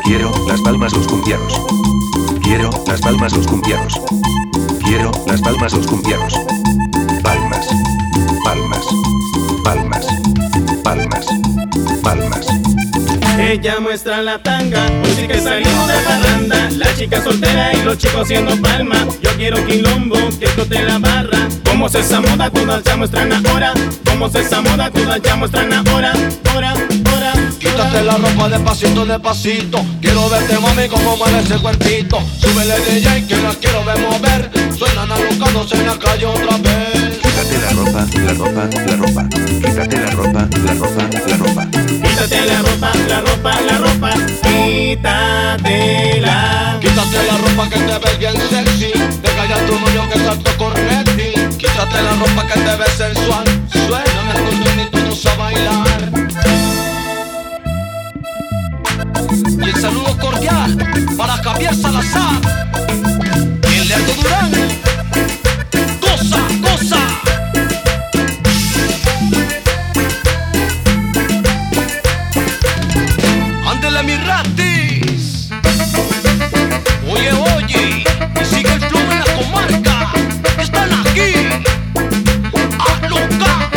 Quiero las palmas los cumpleaños. Quiero las palmas los cumpleaños. Quiero las palmas los cumpleaños. Palmas, palmas, palmas, palmas, palmas. Ella muestra la tanga, hoy sí que salimos de parranda. La chica soltera y los chicos haciendo palma. Yo quiero quilombo, que explote la barra. Como se esa moda, todas ya muestran ahora. Como se esa moda, todas ya muestran ahora. Hora, hora. Quítate la ropa despacito, despacito. Quiero verte, mami, como mueve ese cuerpito. Súbele DJ, que la quiero ver mover. Suenan alocándose en la calle otra vez. Quítate la ropa, la ropa, la ropa. Quítate la ropa, la ropa, la ropa. Quítate la ropa, la ropa, la ropa. Quítatela. Quítate la ropa que te ves bien sexy. Deja ya tu novio que salto cornetti. Quítate la ropa que te ves sensual. Suena el cordón y todos a bailar. Y el saludo cordial para Javier Salazar, el Lerdo Durán. Goza, goza. Ándele mi ratis. Oye, oye, y sigue el flow en la comarca. Están aquí. A loca.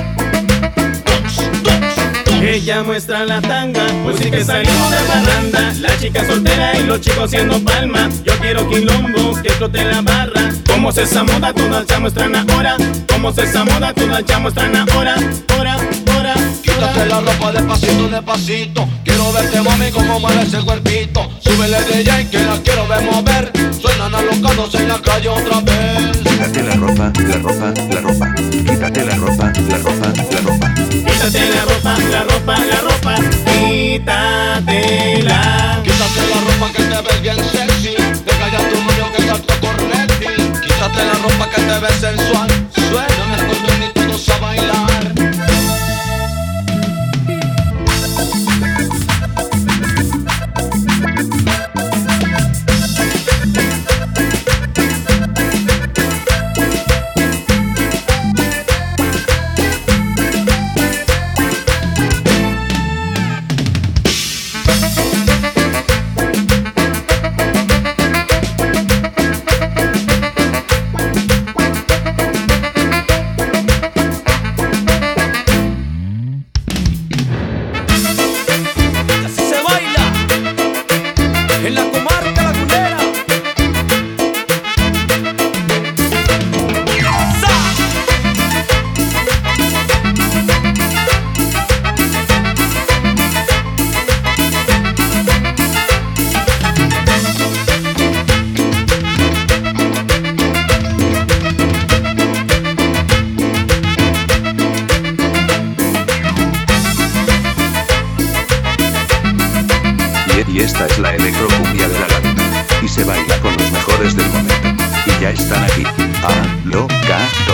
Ella muestra la tanga, pues sí que salimos de parranda. La chica soltera y los chicos haciendo palma. Yo quiero quilombo, que explote la barra. Como se esa moda, todas ya muestran ahora. Como se esa moda, todas ya muestran ahora. Hora, hora. Quítate la ropa despacito, despacito. Quiero verte, mami, como mueve ese cuerpito. Súbele DJ, que la quiero ver mover. Suenan alocándose en la calle otra vez. Quítate la ropa, la ropa, la ropa. Quítate la ropa, la ropa, la ropa. Quítate la ropa, la ropa, la ropa. Quítatela. Quítate la ropa que te ves bien sexy. Deja ya tu novio que salto cornetti. Quítate la ropa que te ves sensual. Suena el cordón y todos a bailar. En la comarca lagunera. Y esta es la electrocumbia de la laguna. Y se baila con los mejores del momento. Y ya están aquí. Alocado.